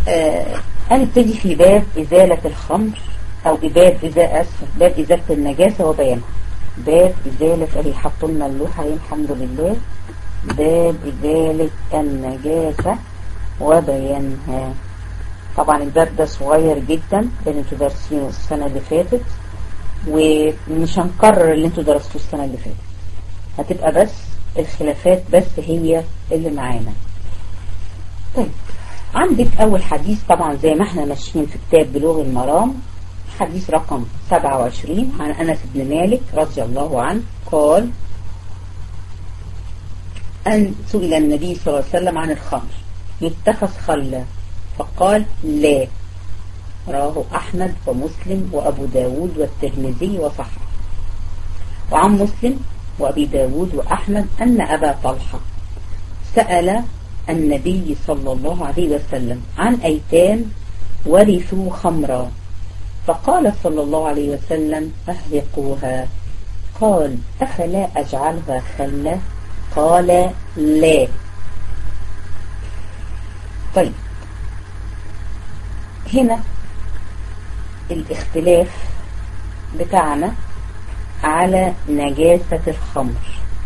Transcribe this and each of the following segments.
هنبتدي في باب إزالة الخمر أو باب إزالة النجاسة وبيانها. باب إزالة اللي حطوا لنا اللوحة الحمد لله. باب إزالة النجاسة وبيانها. طبعا الباب ده صغير جدا لأن انتوا دارسينه السنة اللي فاتت، ومش هنكرر اللي انتوا درستوه السنة اللي فاتت، هتبقى بس الخلافات بس هي اللي معانا. طيب عندك أول حديث طبعا زي ما احنا ماشيين في كتاب بلوغ المرام، حديث رقم 27 عن أنس بن مالك رضي الله عنه قال أن سئل النبي صلى الله عليه وسلم عن الخمر يتخذ خلا فقال لا. رواه أحمد ومسلم وأبو داود والترمذي وصححه. وعن مسلم وأبي داود وأحمد أن أبا طلحة سأل النبي صلى الله عليه وسلم عن أيتام ورثوا خمرا فقال صلى الله عليه وسلم أهرقوها. قال أفلا أجعلها خلا؟ قال لا. طيب هنا الاختلاف بتاعنا على نجاسة الخمر،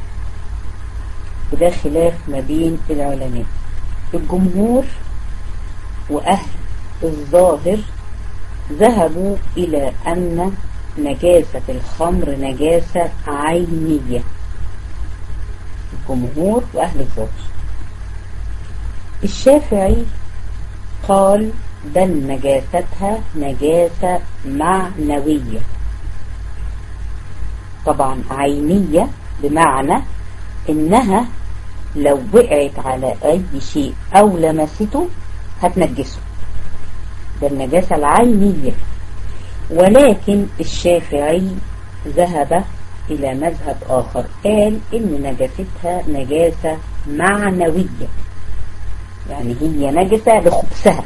وده خلاف ما بين العلماء. الجمهور وأهل الظاهر ذهبوا إلى أن نجاسة الخمر نجاسة عينية. الجمهور وأهل الظاهر. الشافعي قال بل نجاستها نجاسة معنوية. طبعا عينية بمعنى إنها لو وقعت على أي شيء أو لمسته هتنجسه، ده النجاسة العينية. ولكن الشافعي ذهب إلى مذهب آخر، قال إن نجاستها نجاسة معنوية، يعني هي نجسة لخبثها،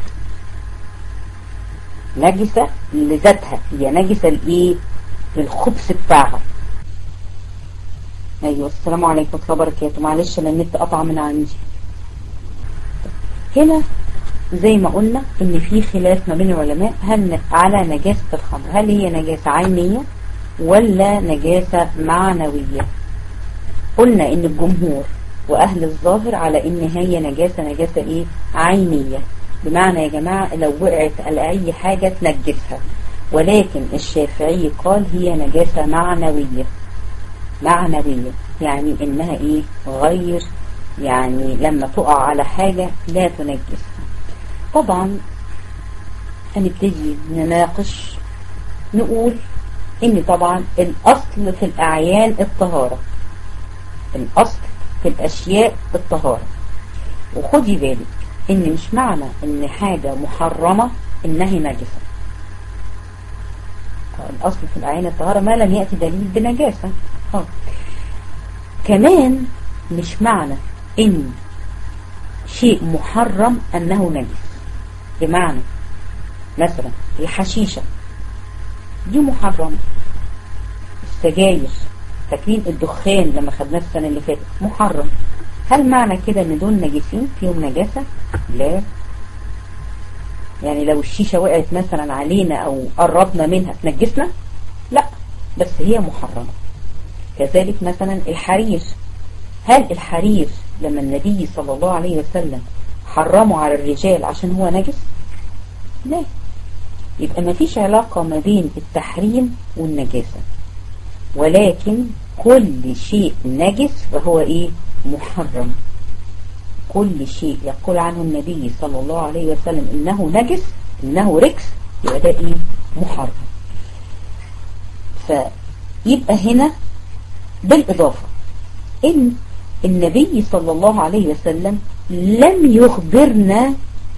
نجسة لذاتها، هي نجسة لإيه؟ للخبث بتاعها. أيوة السلام عليكم ورحمة الله وبركاته. معلش أنا النت قطع من عندي. هنا زي ما قلنا إن في خلاف ما بين العلماء هل على نجاسة الخمر، هل هي نجاسة عينية ولا نجاسة معنوية. قلنا إن الجمهور وأهل الظاهر على إن هي نجاسة إيه؟ عينية، بمعنى يا جماعة لو وقعت على أي حاجة تنجسها. ولكن الشافعي قال هي نجاسة معنوية. معنوية يعني إنها إيه؟ غير، يعني لما تقع على حاجة لا تنجسها. طبعا هنبتدي نناقش نقول إن طبعا الأصل في الأعيان الطهارة، الأصل في الأشياء الطهارة. وخدي بالك إن مش معنى إن حاجة محرمة إنها نجسة. الأصل في الأعيان الطهارة ما لم يأتي دليل بنجاسة. كمان مش معنى إن شيء محرم أنه نجس. بمعنى مثلا الحشيشة دي محرمة، السجاير، فاكرين الدخان لما خدناه السنة اللي فاتت محرم. هل معنى كده ان دول نجسين فيهم نجاسة؟ لا. يعني لو الشيشة وقعت مثلا علينا او قربنا منها تنجسنا؟ لا، بس هي محرمة. كذلك مثلا الحرير، هل الحرير لما النبي صلى الله عليه وسلم حرمه على الرجال عشان هو نجس؟ لا. يبقى ما فيش علاقة ما بين التحريم والنجاسة، ولكن كل شيء نجس فهو ايه؟ محرم. كل شيء يقول عنه النبي صلى الله عليه وسلم انه نجس، انه ركس، يبقى ده ايه؟ محرم. فيبقى هنا بالاضافة ان النبي صلى الله عليه وسلم لم يخبرنا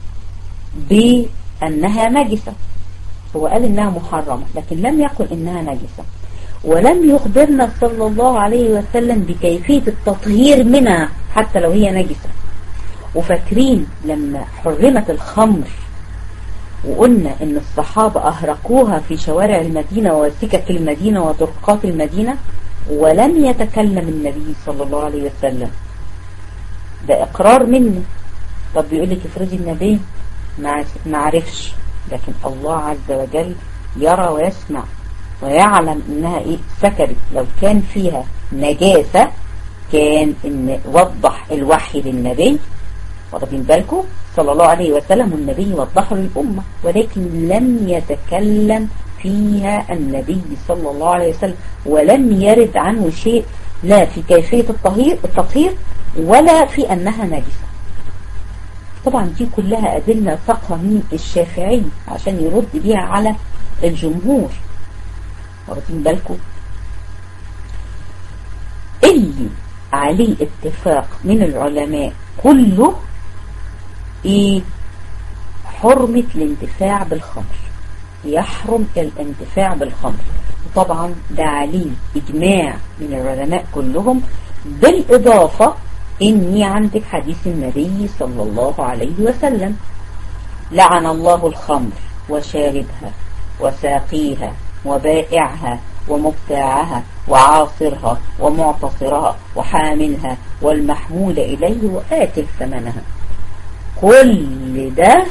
بانها نجسة. هو قال انها محرمة لكن لم يقل انها نجسة، ولم يخبرنا صلى الله عليه وسلم بكيفية التطهير منها حتى لو هي نجسة. وفاكرين لما حرمت الخمر وقلنا ان الصحابة اهرقوها في شوارع المدينة وسكك المدينة وطرقات المدينة ولم يتكلم النبي صلى الله عليه وسلم، ده اقرار منه. طب بيقول لك افرضي النبي ما عرفش، لكن الله عز وجل يرى ويسمع ويعلم انها ايه سكرت. لو كان فيها نجاسة كان ان وضح الوحي للنبي، واخدين بالكم صلى الله عليه وسلم، والنبي وضحه للأمة، ولكن لم يتكلم فيها النبي صلى الله عليه وسلم، ولم يرد عنه شيء لا في كيفية التطهير ولا في أنها نجسة. طبعا دي كلها أدلة ثقة من الشافعي عشان يرد بيها على الجمهور، واخدين بالكم. اللي عليه اتفاق من العلماء كله ايه؟ حرمة الانتفاع بالخمر، يحرم الانتفاع بالخمر. وطبعا ده عليه اجماع من العلماء كلهم، بالاضافة اني عندك حديث النبي صلى الله عليه وسلم: لعن الله الخمر وشاربها وساقيها وبائعها ومبتاعها وعاصرها ومعتصرها وحاملها والمحمول إليه وآكل ثمنها. كل ده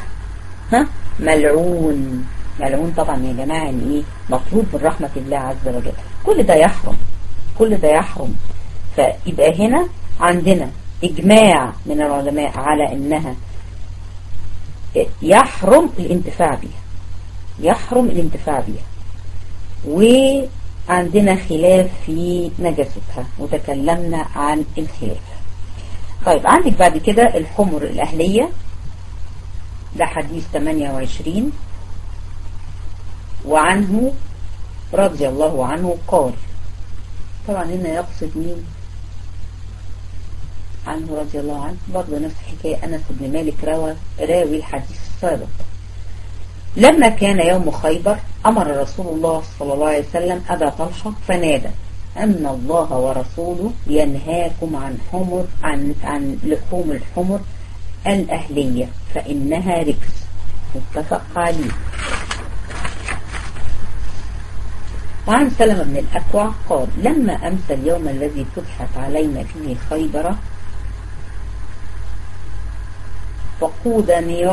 ملعون. ملعون طبعا يا جماعة يعني ايه؟ مطلوب من رحمة الله عز وجل. كل ده يحرم، كل ده يحرم. فيبقى هنا عندنا إجماع من العلماء على أنها يحرم الانتفاع بها، يحرم الانتفاع بها. وعندنا خلاف في نجاستها وتكلمنا عن الخلاف. طيب عندك بعد كده الحمر الأهلية، ده حديث 28، وعنه رضي الله عنه قال، طبعا هنا يقصد مين؟ عنه رضي الله عنه، برضه نفس حكاية أنس بن مالك راوي الحديث السابق. لما كان يوم خيبر أمر رسول الله صلى الله عليه وسلم أبا طلحة فنادى أن الله ورسوله ينهاكم عن لحوم الحمر الأهلية فإنها ركس، متفق عليه. وعن سلمة بن الأكوع قال: لما أمسى اليوم الذي فتحت علينا فيه خيبر وقود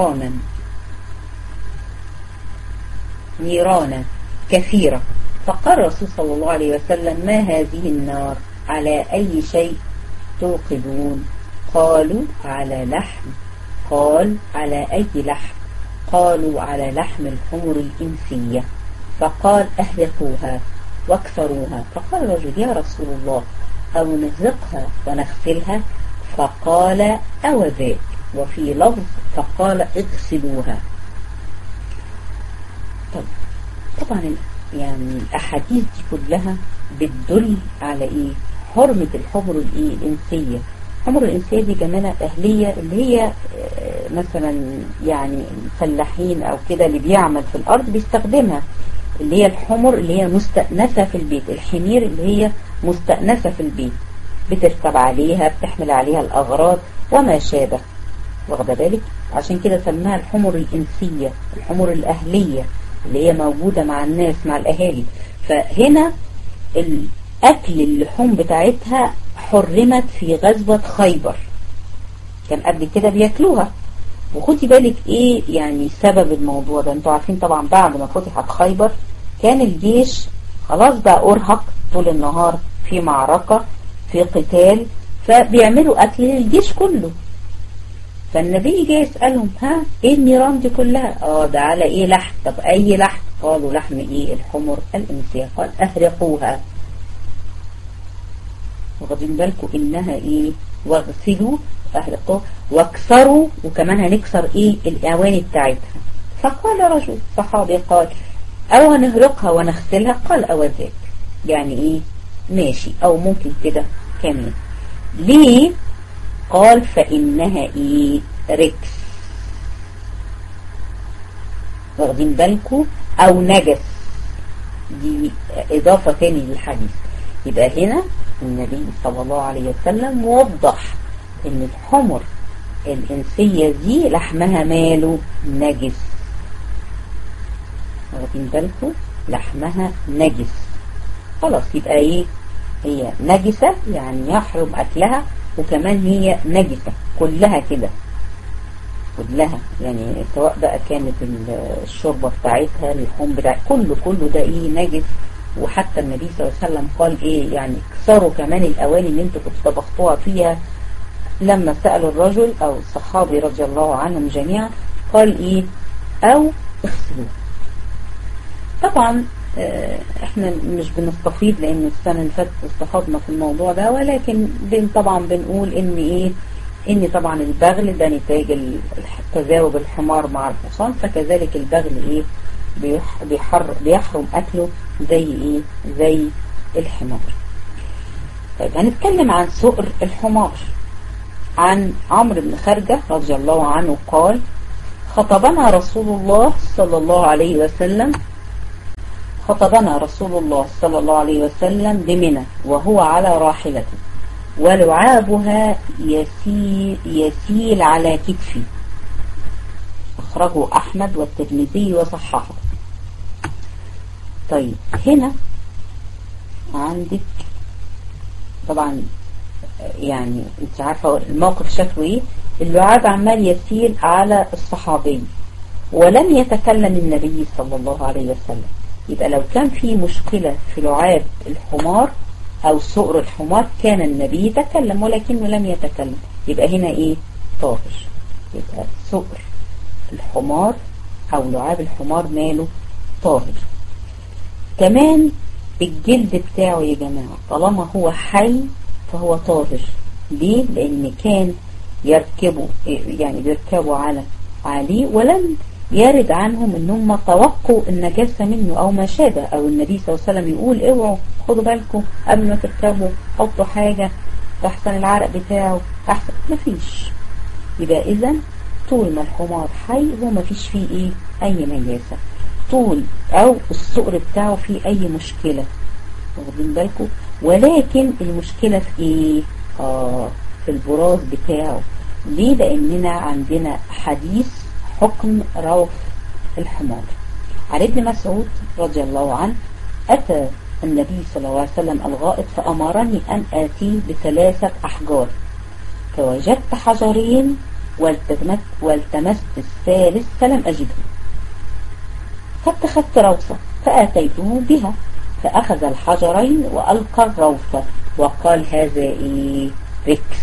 نيرانا كثيرة، فقال الرسول صلى الله عليه وسلم: ما هذه النار؟ على أي شيء توقدون؟ قالوا: على لحم. قال: على أي لحم؟ قالوا: على لحم الحمر الإنسية. فقال: أهلكوها واكثروها. فقال الرجل: يا رسول الله، أو نهرقها ونغسلها؟ فقال: أو ذاك. وفي لفظ فقال: اغسلوها. طبعا يعني الأحاديث دي كلها بتدل على إيه؟ حرمة الحمر الإنسية. الحمر الإنسية دي جمالة أهلية، اللي هي مثلا يعني فلاحين أو كده اللي بيعمل في الأرض بيستخدمها، اللي هي الحمر اللي هي مستأنسة في البيت، الحمير اللي هي مستأنسة في البيت، بتركب عليها، بتحمل عليها الأغراض وما شابه، واخده بالك؟ عشان كده سماها الحمر الإنسية، الحمر الأهلية اللي هي موجودة مع الناس، مع الأهالي. فهنا الأكل اللحوم بتاعتها حرمت في غزوة خيبر، كان قبل كده بياكلوها. وخدي بالك ايه يعني سبب الموضوع ده؟ انتوا عارفين طبعا بعد ما فتحت خيبر كان الجيش خلاص بقى أرهق، طول النهار في معركة، في قتال، فبيعملوا أكل للجيش كله. فالنبي جاي يسألهم: ها ايه النيران دي كلها؟ ده على ايه لحم؟ طب اي لحم؟ قالوا: لحم ايه؟ الحمر الانسية. قال: اهرقوها. واخدين بالكم انها ايه؟ واغسلوا، اهرقوها واكسروا، وكمان هنكسر ايه؟ الاواني بتاعتها. فقال رجل صحابي قال: او هنهرقها ونغسلها؟ قال: او ذاك. يعني ايه؟ ماشي، او ممكن كده كمان. ليه؟ قال: فإنها ايه؟ ركس. واخدين بالكم؟ او نجس. دي اضافة تاني للحديث. يبقى هنا النبي صلى الله عليه وسلم وضح ان الحمر الانسية دي لحمها ماله؟ نجس. واخدين بالكم؟ لحمها نجس. خلاص يبقى ايه؟ هي نجسة، يعني يحرم اكلها، وكمان هي نجسة كلها كده. كلها، يعني سواء بقى كانت الشوربة بتاعتها، اللحوم بتاعتها، كله ده ايه نجس. وحتى النبي صلى الله عليه وسلم قال ايه يعني اكسروا كمان الاواني اللي انتوا كنتوا طبختوها فيها. لما سألوا الرجل او الصحابي رضي الله عنهم جميعا قال ايه او اغسلوه. طبعا احنا مش بنستفيض لان السنة اللي فاتت استفضنا في الموضوع ده، ولكن طبعا بنقول ان ايه ان طبعا البغل ده نتاج تزاوج الحمار مع الحصان، فكذلك البغل ايه بيحرم اكله زي ايه زي الحمار. طيب هنتكلم عن سؤر الحمار. عن عمرو بن خارجة رضي الله عنه قال خطبنا رسول الله صلى الله عليه وسلم بمنى وهو على راحلته ولعابها يسيل على كتفي. أخرجه أحمد والترمذي وصححه. طيب هنا عندك طبعا يعني انت عارفة الموقف شكله ايه. اللعاب عمال يسيل على الصحابي ولم يتكلم النبي صلى الله عليه وسلم. يبقى لو كان في مشكلة في لعاب الحمار او سؤر الحمار كان النبي يتكلم ولكنه لم يتكلم، يبقى هنا ايه طاهر. يبقى سؤر الحمار او لعاب الحمار ماله طاهر. كمان الجلد بتاعه يا جماعة طالما هو حي فهو طاهر. ليه؟ لان كان بيركبوا عليه ولم يرد عنهم انهم توقوا النجاسة منه او ما شابه، او النبي صلى الله عليه وسلم يقول اوعوا خدوا بالكم قبل ما تركبوا حطوا حاجة احسن العرق بتاعه احسن. مفيش. يبقى اذا طول ما الحمار حي هو مفيش فيه ايه اي نجاسة، طول او السؤر بتاعه فيه اي مشكلة، واخدين بالكم. ولكن المشكلة في ايه في البراز بتاعه. ليه؟ لاننا عندنا حديث حكم روث الحمار. عن ابن مسعود رضي الله عنه أتى النبي صلى الله عليه وسلم الغائط فأمرني أن آتيه ب3 أحجار فوجدت حجرين والتمست الثالث فلم أجده فاتخذت روثة فآتيته بها فأخذ الحجرين وألقى الروثة وقال هذا إيه ركس،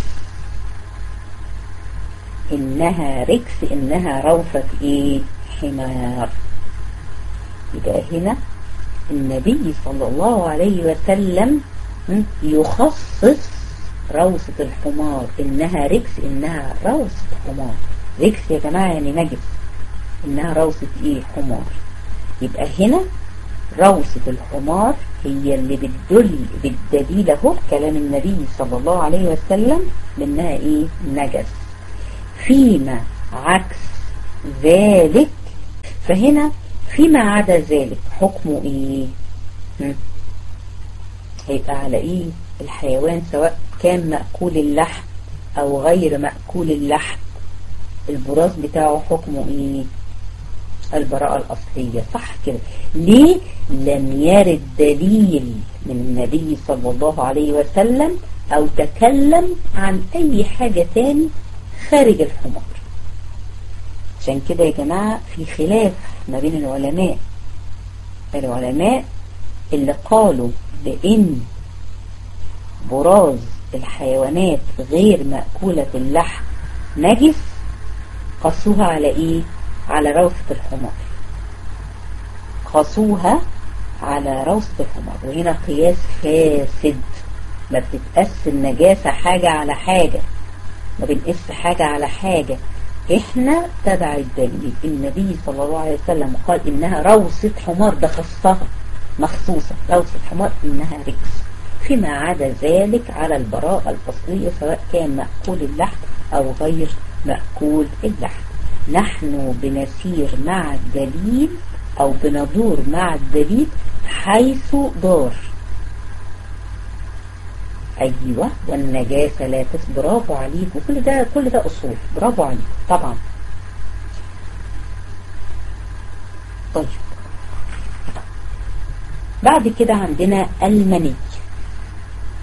إنها ركس، إنها روثة إيه حمار. يبقى هنا النبي صلى الله عليه وسلم يخصص روثة الحمار، إنها ركس، إنها روثة حمار. ركس يا جماعة يعني نجس، إنها روثة إيه حمار. يبقى هنا روثة الحمار هي اللي بتدل بالدليل اهو كلام النبي صلى الله عليه وسلم بأنها إيه نجس. فيما عكس ذلك فهنا فيما عدا ذلك حكمه ايه هيبقى على ايه الحيوان سواء كان مأكول اللحم او غير مأكول اللحم البراز بتاعه حكمه ايه البراءة الأصلية. صح كده. ليه؟ لم يرد دليل من النبي صلى الله عليه وسلم او تكلم عن اي حاجة تاني خارج الحمار. عشان كده يا جماعة في خلاف ما بين العلماء اللي قالوا بأن براز الحيوانات غير مأكولة اللحم نجس قصوها على ايه على روثة الحمار، قصوها على روثة الحمار. وهنا قياس فاسد، ما بتتقاس النجاسة حاجة على حاجة، ما بنقيس حاجة على حاجة. احنا تبع الدليل. النبي صلى الله عليه وسلم قال انها روثة حمار، ده خصها مخصوصة روثة حمار انها ركس. فيما عدا ذلك على البراءة الأصلية سواء كان مأكول اللحم او غير مأكول اللحم. نحن بنسير مع الدليل او بندور مع الدليل حيث دار. ايوه والنجاسة لا برافو عليك. وكل ده اصول. برافو عليك طبعا. طيب بعد كده عندنا المني.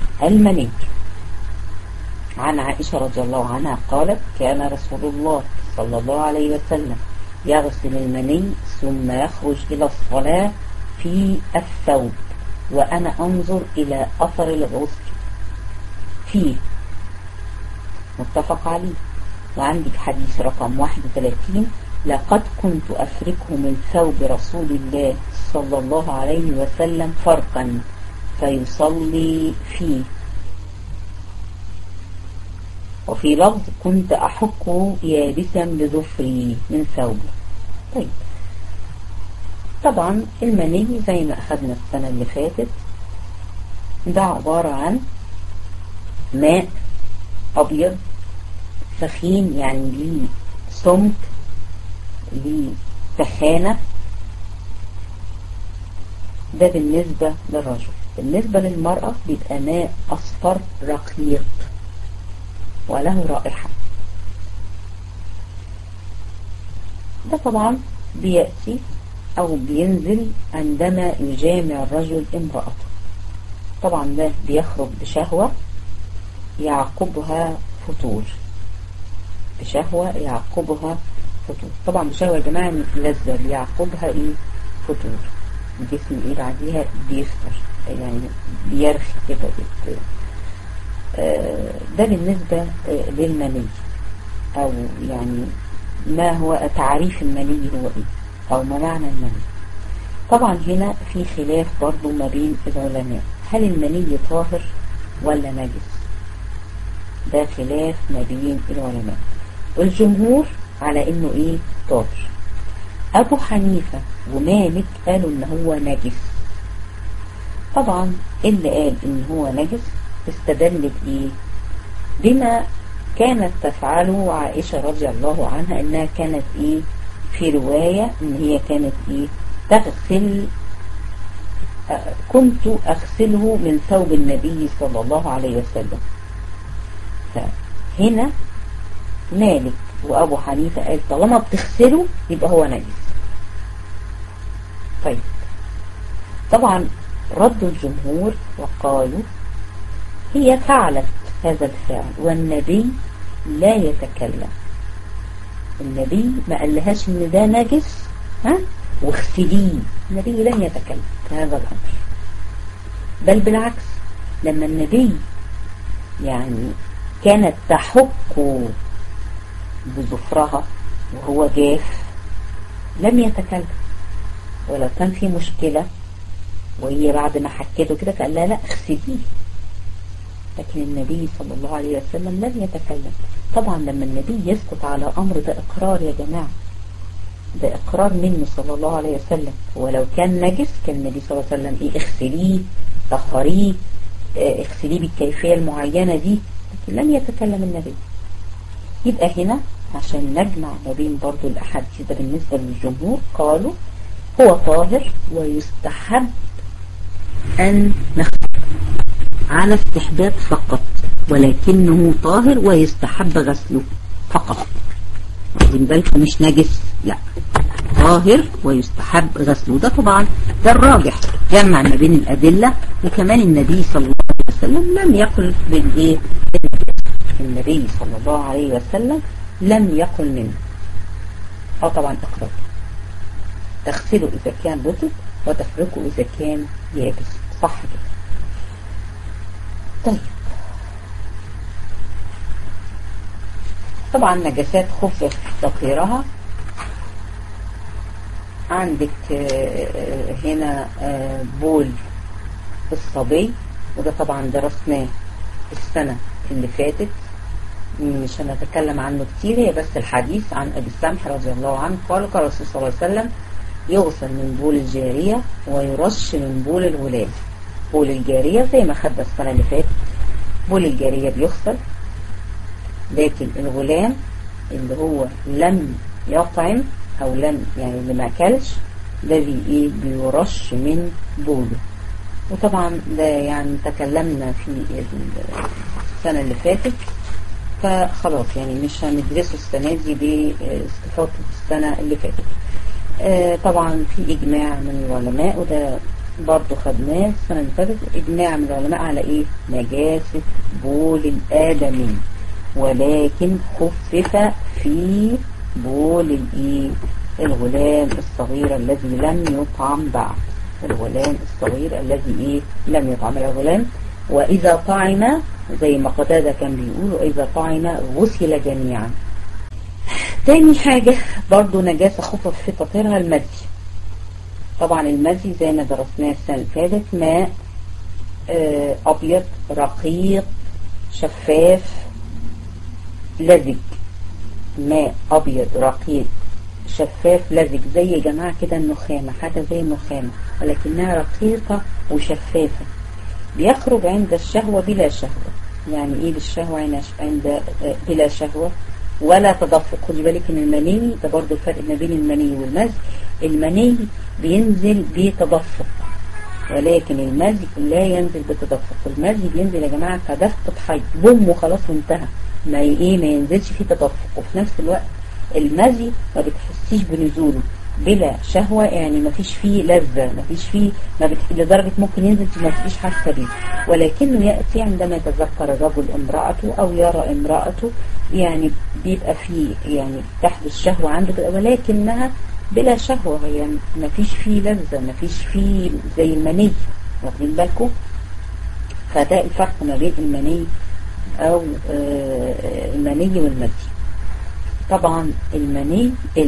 عن عائشة رضي الله عنها قالت كان رسول الله صلى الله عليه وسلم يغسل المني ثم يخرج إلى الصلاة في الثوب وأنا أنظر إلى أثر الغسل فيه، متفق عليه. وعندك حديث رقم 31: لقد كنت أفركه من ثوب رسول الله صلى الله عليه وسلم فرقا فيصلي فيه. وفي لفظ: كنت أحكه يابسا بظفري من ثوبه. طيب، طبعا المني زي ما أخذنا السنة اللي فاتت ده عبارة عن ماء أبيض سخين، يعني ليه سمك، ليه سخانة. ده بالنسبة للرجل. بالنسبة للمرأة بيبقى ماء أصفر رقيق وله رائحة. ده طبعا بيأتي أو بينزل عندما يجامع الرجل امرأته. طبعا ده بيخرج بشهوة يعقبها فتور، بشهوة يعقبها فتور. طبعا بشهوة يا جماعة لذة بيعقبها ايه؟ فتور. الجسم ايه بعديها؟ بيفتر، يعني بيرخي كده. ده بالنسبة للمني، او يعني ما هو تعريف المني هو ايه، او ما معنى المني. طبعا هنا في خلاف برضو ما بين العلماء، هل المني طاهر ولا نجس؟ ده خلاف ما بين العلماء. والجمهور على انه ايه؟ طاهر. ابو حنيفة ومالك قالوا ان هو نجس. طبعا اللي قال ان هو نجس استدل بايه؟ بما كانت تفعله عائشة رضي الله عنها، انها كانت ايه؟ في رواية ان هي كانت ايه؟ تغسل، كنت اغسله من ثوب النبي صلى الله عليه وسلم. فهنا مالك وابو حنيفة قال طالما بتغسله يبقى هو نجس. طيب، طبعا ردوا الجمهور وقالوا هي فعلت هذا الفعل والنبي لا يتكلم. النبي ما قالهاش ان ده نجس واغسليه، النبي لن يتكلم في هذا الامر. بل بالعكس، لما النبي يعني كانت تحك بظفرها وهو جاف لم يتكلم. ولو كان في مشكلة وهي بعد ما حكيته كده قال لا اغسليه، لكن النبي صلى الله عليه وسلم لم يتكلم. طبعا لما النبي يسكت على امر ده اقرار يا جماعة، ده اقرار منه صلى الله عليه وسلم. ولو كان نجس كان النبي صلى الله عليه وسلم ايه؟ اغسليه، طهريه، اغسليه بالكيفية المعينة دي، لكن لم يتكلم النبي. يبقى هنا عشان نجمع ما بين برضو الاحاديث ده بالنسبة للجمهور قالوا هو طاهر ويستحب ان نغسله على استحباب فقط، ولكنه طاهر ويستحب غسله فقط. واخدين بالكم؟ مش نجس، لا، طاهر ويستحب غسله. ده طبعا ده الراجح، جمع ما بين الأدلة. وكمان النبي صلى الله عليه وسلم لم يقل بالإيه؟ النبي صلى الله عليه وسلم لم يقل منه. طبعا اقرأ تغسله إذا كان رطب وتفركه إذا كان يابس، صح كده. طيب، طبعا نجاسات خفف تطهيرها. عندك هنا بول الصبي، وده طبعا درسناه السنة اللي فاتت، مش هنتكلم عنه كتير، هي بس الحديث عن أبي السمح رضي الله عنه قال قال الرسول صلى الله عليه وسلم يغسل من بول الجارية ويرش من بول الغلام. بول الجارية زي ما خدنا السنة اللي فاتت، بول الجارية بيغسل، لكن الغلام اللي هو لم يطعم او لم يعني اللي ما اكلش ده بيرش من بوله. وطبعا ده يعني تكلمنا في السنة اللي فاتت، فخلاص يعني مش هندرسه السنة دي باستفاضة السنة اللي فاتت. طبعا في اجماع من العلماء، وده برضو خدناه السنة اللي فاتت، اجماع من العلماء على ايه؟ نجاسة بول الآدمي، ولكن خفف في بول الغلام الصغير الذي لم يطعم بعد. الغلام الصغير الذي لم يطعم. الغلام وإذا طعم زي ما قتادة كان بيقول وإذا طعم غسل جميعا. تاني حاجة برضو نجاسة خفف في تطهيرها المزي. طبعا المزي زي ما درسناه السنة اللي فاتت ماء أبيض رقيق شفاف لزج. ماء أبيض رقيق شفاف لزج زي يا جماعة كده النخامة، حاجة زي النخامة ولكنها رقيقة وشفافة. بيخرج عند الشهوة بلا شهوة. يعني ايه بالشهوة؟ عند بلا شهوة ولا تدفق. خدي بالك ان المني ده برضو الفرق ما بين المني والمزي. المني بينزل بتدفق ولكن المزي لا ينزل بتدفق. المزي بينزل يا جماعة كدفقة حي بوم وخلاص وانتهى، ما ينزلش فيه تدفق. وفي نفس الوقت المزي ما بتحسيش بنزوله بلا شهوة، يعني ما فيش فيه لذة، ما فيش فيه لدرجة ممكن ينزل ما فيش حاسة بيه، ولكنه يأتي عندما يتذكر الرجل امرأته أو يرى امرأته، يعني بيبقى فيه يعني تحدث شهوة عنده ولكنها بلا شهوة، يعني ما فيش فيه لذة، ما فيش فيه زي المني. واخدين بالكم؟ فده الفرق ما بين المني أو المني والمزي. طبعا المزي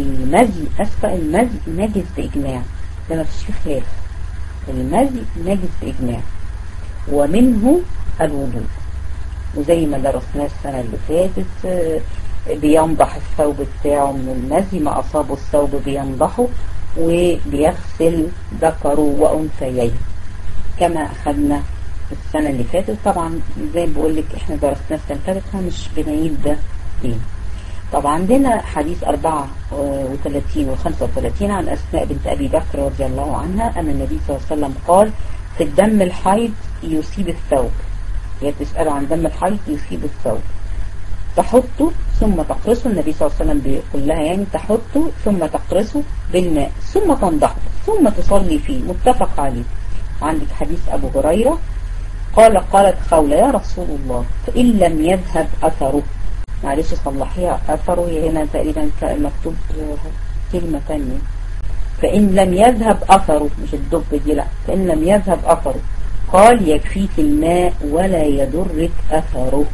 نجس بإجماع، ده ما فيش فيه خلاف. المزي نجس بإجماع ومنه الوضوء، وزي ما درسناه السنة اللي فاتت بينضح الثوب بتاعه من المزي، ما أصابه الثوب بينضحه وبيغسل ذكره وأنثيه كما أخذنا السنة اللي فاتت. طبعا زي ما بقول لك احنا درسناه السنة اللي فاتت فمش بنعيد ده تاني. طبعا عندنا حديث 34 و 35 عن أسماء بنت أبي بكر رضي الله عنها أن النبي صلى الله عليه وسلم قال في الدم الحيض يصيب الثوب. هي بتسأل عن دم الحيض يصيب الثوب، تحطه ثم تقرصه. النبي صلى الله عليه وسلم بيقول لها يعني تحطه ثم تقرصه بالماء ثم تنضحه ثم تصلي فيه، متفق عليه. وعندك حديث أبو هريرة قالت خولة يا رسول الله فإن لم يذهب أثره. معلش صلحيها، أثره هنا تقريبا مكتوب كلمة ثانية. فإن لم يذهب أثره، مش الدب دي، لا، فإن لم يذهب أثره قال يكفيك الماء ولا يضرك أثره.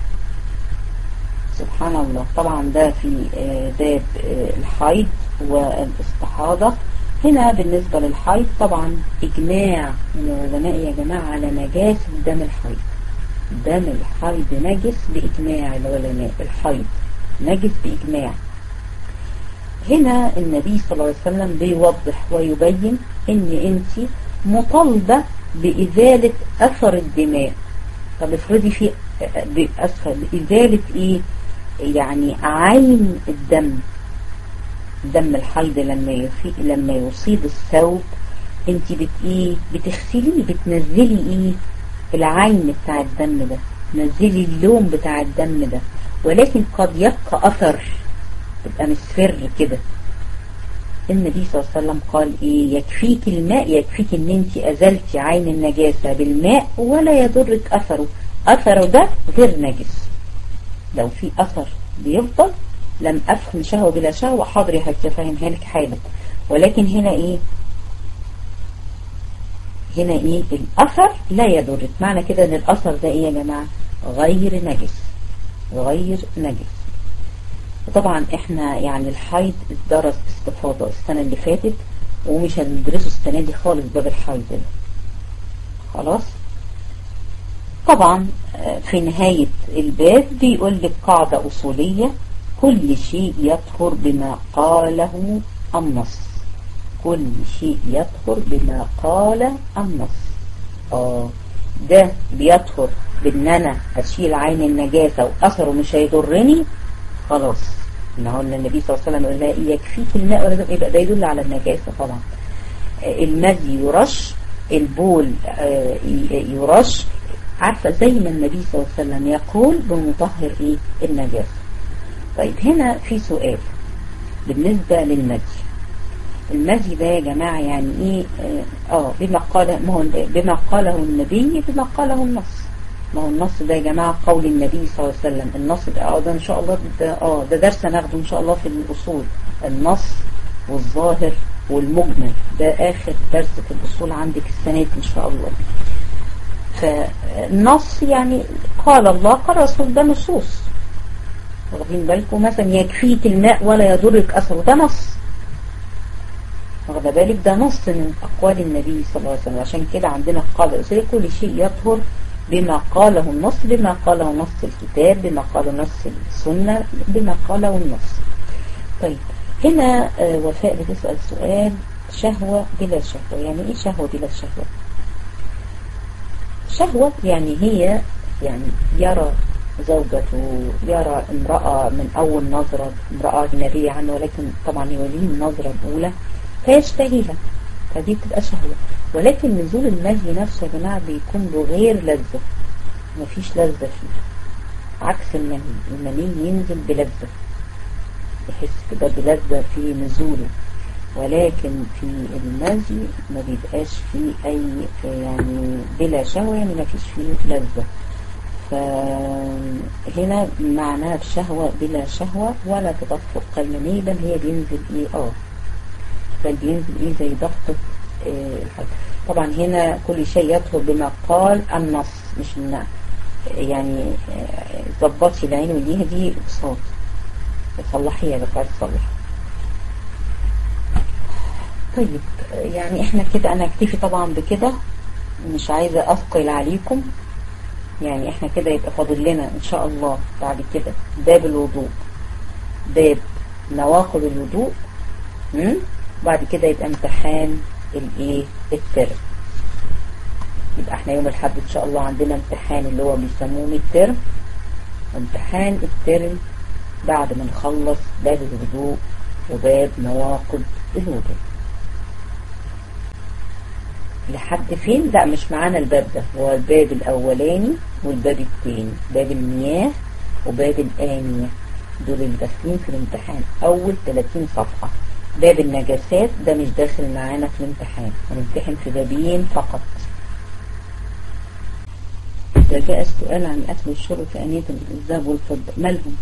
سبحان الله. طبعا ده في باب الحيض والاستحاضة. هنا بالنسبة للحيض طبعا إجماع من العلماء يا جماعة على نجاسة دم الحيض. دم الحيض نجس بإجماع العلماء، الحيض نجس بإجماع. هنا النبي صلى الله عليه وسلم بيوضح ويبين ان انت مطالبة بإزالة أثر الدماء. طب افرضي في بإزالة ايه؟ يعني عين الدم، دم الحيض لما يصيب الثوب انت بتغسليه، بتنزلي العين بتاع الدم ده، نزلي اللون بتاع الدم ده، ولكن قد يبقى أثر يبقى مصفر كده. النبي صلى الله عليه وسلم قال يكفيك الماء، يكفيك ان انت ازلتي عين النجاسة بالماء ولا يضرك اثره ده غير نجس. لو في اثر بيفضل لم افهم شهوة بلا شهوة، حاضر هتفهمها لك حالا، ولكن هنا هنا الاثر لا يضرك. معنى كده ان الاثر ده يا جماعة غير نجس. طبعا احنا يعني الحيض اتدرس باستفاضة السنة اللي فاتت ومش هندرسه السنة دي خالص باب الحيض ده خلاص. طبعا في نهاية الباب بيقول لك قاعدة أصولية: كل شيء يطهر بما قاله النص. كل شيء يطهر بما قال النص. ده بيطهر بان انا اشيل عين النجاسة واثره مش هيضرني، خلاص. ان هو النبي صلى الله عليه وسلم يقول لها يكفيك الماء ولا يبقى ده يدل على النجاسة طبعا. المزي يرش، البول يرش، عارفة زي ما النبي صلى الله عليه وسلم يقول بمطهر النجاسة. طيب هنا في سؤال بالنسبة للمزي. المزي ده يا جماعة يعني بما قاله النبي، بما قاله النص. ما هو النص ده يا جماعة قول النبي صلى الله عليه وسلم. النص ده ده ان شاء الله ده درس هناخده ان شاء الله في الاصول، النص والظاهر والمجمل، ده اخر درس في الاصول عندك السنة دي ان شاء الله. فالنص يعني قال الله قال رسول، ده نصوص، واخدين بالكم؟ مثلا يكفيك الماء ولا يضرك اثره، ده نص، واخد بالك؟ ده نص من اقوال النبي صلى الله عليه وسلم. عشان كده عندنا قاعدة أصولية كل شيء يطهر بما قاله النص، بما قاله نص الكتاب، بما قاله نص السنة، بما قاله النص. طيب هنا وفاء بتسأل سؤال، شهوة بلا شهوة، يعني ايه شهوة بلا شهوة؟ شهوة يعني هي يعني يرى زوجته، يرى امرأة من أول نظرة، امرأة أجنبية عنه ولكن طبعا يوليه النظرة الأولى فيشتهيها، فدي بتبقى شهوة. ولكن نزول المني نفسه يا جماعة بيكون بغير لذة، مفيش لذة فيه، عكس المني. المني ينزل بلذة، يحس كده بلذة في نزوله، ولكن في المني ما بيبقاش فيه أي يعني بلا شهوة، يعني مفيش فيه لذة. فهنا معناها بشهوة بلا شهوة ولا تدفق كالمني، بل هي بينزل ايه بل بينزل ايه زي ضغطة الحاجة. طبعا هنا كل شيء يدخل بما قال النص، مش يعني ظبطي العين وليها دي بصوت، صلحيها بقى تصلح. طيب يعني احنا كده انا اكتفي طبعا بكده، مش عايزة اثقل عليكم. يعني احنا كده يبقى فاضل لنا ان شاء الله بعد كده باب الوضوء، باب نواقض الوضوء، بعد كده يبقى امتحان الايه الترم. يبقى احنا يوم الأحد ان شاء الله عندنا امتحان اللي هو بيسموه الترم، امتحان الترم بعد ما نخلص باب الوضوء وباب نواقض الوضوء. لحد فين؟ لا مش معانا الباب ده، هو الباب الاولاني والباب الثاني، باب المياه وباب الآنية، دول اللي داخلين في الامتحان اول 30 صفحة. باب النجاسات ده مش داخل معانا في الامتحان، هنمتحن في بابين فقط. إذا جاء السؤال عن الأكل والشرب في آنية الذهب والفضة مالهم؟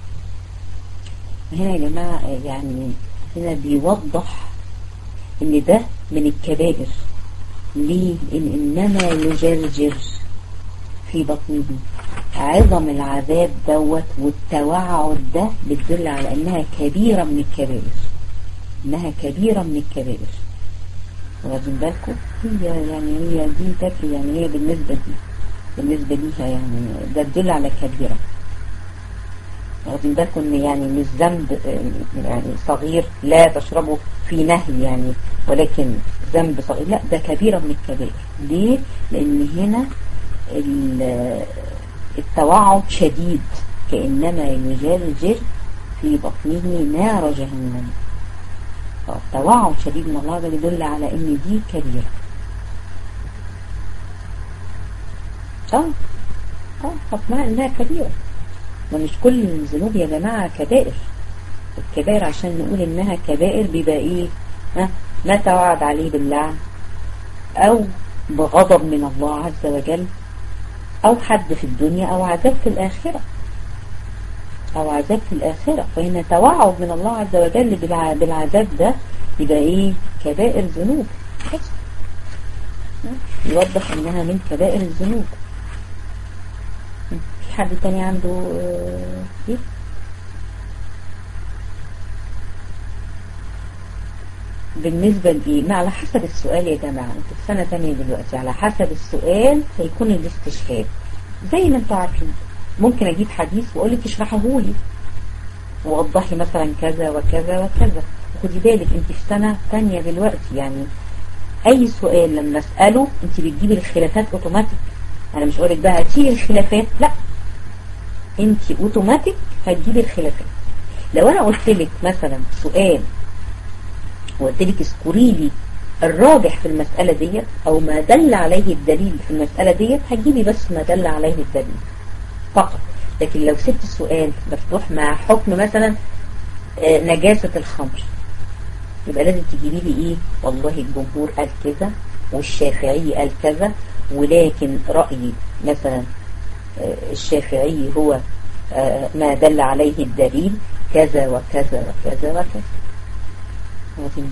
هنا يا جماعة يعني هنا بيوضح ان ده من الكبائر. ليه؟ إنما يجرجر في بطنه، عظم العذاب دوت والتوعد ده بتدل على انها كبيرة من الكبائر، انها كبيرة من الكبائر. واخدين بالكم؟ هي دي تكفي، يعني هي بالنسبة ليها يعني ده تدل على كبيرة. واخدين بالكم ان يعني مش ذنب يعني صغير لا تشربه في نهي يعني، ولكن ذنب صغير، لا ده كبيرة من الكبائر. ليه؟ لان هنا التوعد شديد، كأنما يجرجر في بطنه نار جهنم. توعد شديد من الله، ده يدل على ان دي كبيرة. معنى انها كبيرة، ومش كل الذنوب يا جماعة كبائر. الكبائر عشان نقول انها كبائر بيبقى ايه؟ ما توعد عليه باللعن او بغضب من الله عز وجل، او حد في الدنيا او عذاب في الآخرة، فهنا توعد من الله عز وجل بالعذاب ده يبقى ايه؟ كبائر ذنوب، يوضح انها من كبائر الذنوب. في حد تاني عنده ايه؟ بالنسبة لإيه؟ على حسب السؤال يا جماعة، انتوا في سنة تانية دلوقتي، على حسب السؤال هيكون الاستشهاد. زي ما انتوا عارفين ممكن اجيب حديث واقولك اشرحهولي ووضحي مثلا كذا وكذا وكذا. خدي بالك انت في سنة تانية دلوقتي، يعني اي سؤال لما اسأله انت بتجيبي الخلافات اوتوماتيك. انا مش قولك بقى هتيجي الخلافات، لا، انت اوتوماتيك هتجيبي الخلافات. لو انا قلت لك مثلا سؤال وقلت لك اذكري لي الراجح في المسألة ديت او ما دل عليه الدليل في المسألة ديت، هتجيبي بس ما دل عليه الدليل فقط. لكن لو سبت السؤال مفتوح مع حكم مثلا نجاسة الخمر، يبقى لازم تجيبي لي ايه؟ والله الجمهور قال كذا والشافعي قال كذا، ولكن رأيي مثلا الشافعي هو ما دل عليه الدليل كذا وكذا وكذا وكذا. واخدين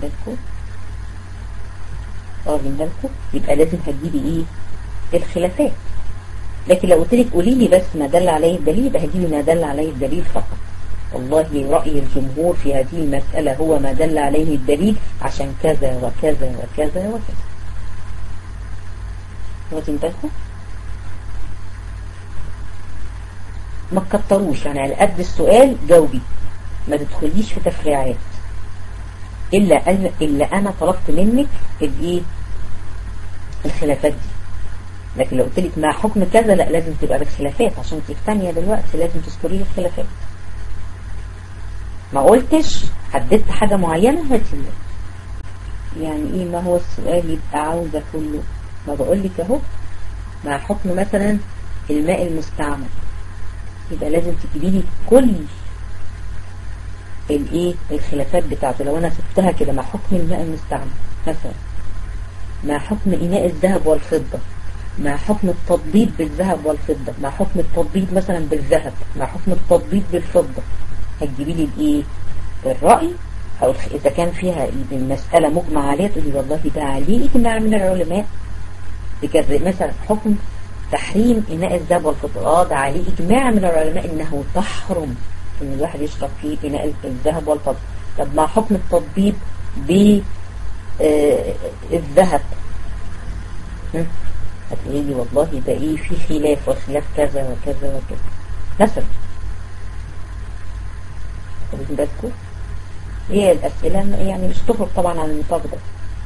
بالكم؟ يبقى لازم هتجيبي ايه الخلافات. لكن لو قلت لك قولي لي بس ما دل عليه الدليل، يبقى هتجيبي ما دل عليه الدليل فقط. والله رأي الجمهور في هذه المسألة هو ما دل عليه الدليل عشان كذا وكذا وكذا وكذا. واخدين بالكم؟ ما تكتروش، يعني على قد السؤال جاوبي، ما تدخليش في تفريعات إلا أنا طلبت منك الخلافات دي. لكن لو قلت لك ما حكم كذا، لا لازم تبقى بالخلافات عشان تقتنية دلوقتي، لازم تذكري لي الخلافات. ما قلتش حددت حاجة معينة هاتي. يعني ايه ما هو السؤال يبقى عاوزة كله؟ ما بقول لك اهو مع حكم مثلا الماء المستعمل، يبقى لازم تجيبي لي كل الخلافات بتاعته. لو انا سبتها كده مع حكم الماء المستعمل مثلا، مع حكم إناء الذهب والفضة، مع حكم التطبيب بالذهب والفضة، مع حكم التطبيب مثلا بالذهب، مع حكم التطبيب بالفضة، هتجيبي لي الرأي، او اذا كان فيها المسألة مجمع عليها تقولي والله ده عليه اجماع من العلماء بكذا. مثلا حكم تحريم إناء الذهب والفضة، ده عليه اجماع من العلماء انه تحرم ان الواحد يشرب فيه إناء الذهب والفضة. طب مع حكم التطبيب بالذهب، هتقولي لي والله ده في خلاف، والخلاف كذا وكذا وكذا مثلا. واخدين بالكم؟ هي الأسئلة يعني مش تخرج طبعا عن النطاق ده،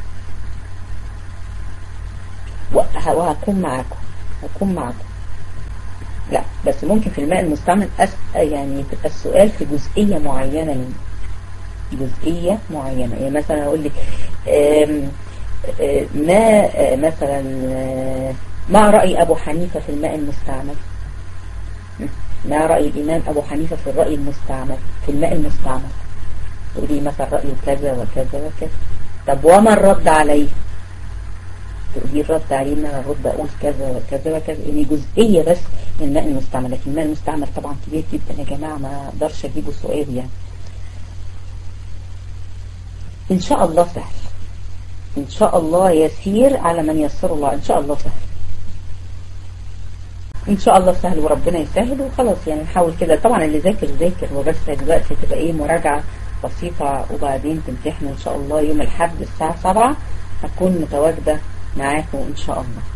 وهكون معاكم. لا بس ممكن في الماء المستعمل يعني تبقى السؤال في جزئية معينة منه، جزئية معينة. يعني مثلا أقول لك ما مثلا ما رأي أبو حنيفة في الماء المستعمل؟ ما رأي الإمام أبو حنيفة في الرأي المستعمل في الماء المستعمل؟ تقولي مثلا رأيه كذا وكذا وكذا. طب وما الرد عليه؟ تقولي الرد عليه ان انا الرد اقول كذا وكذا وكذا، يعني جزئية بس من الماء المستعمل. لكن الماء المستعمل طبعا كبير جدا يا جماعة، ما اقدرش اجيبه سؤال يعني. ان شاء الله سهل، ان شاء الله يسير على من يسر الله، ان شاء الله سهل، ان شاء الله سهل وربنا يسهل وخلاص. يعني نحاول كده. طبعا اللي ذاكر وبس دلوقتي تبقى مراجعة بسيطة، وبعدين تمتحنوا ان شاء الله يوم الأحد الساعة 7 هكون متواجدة معاكم ان شاء الله.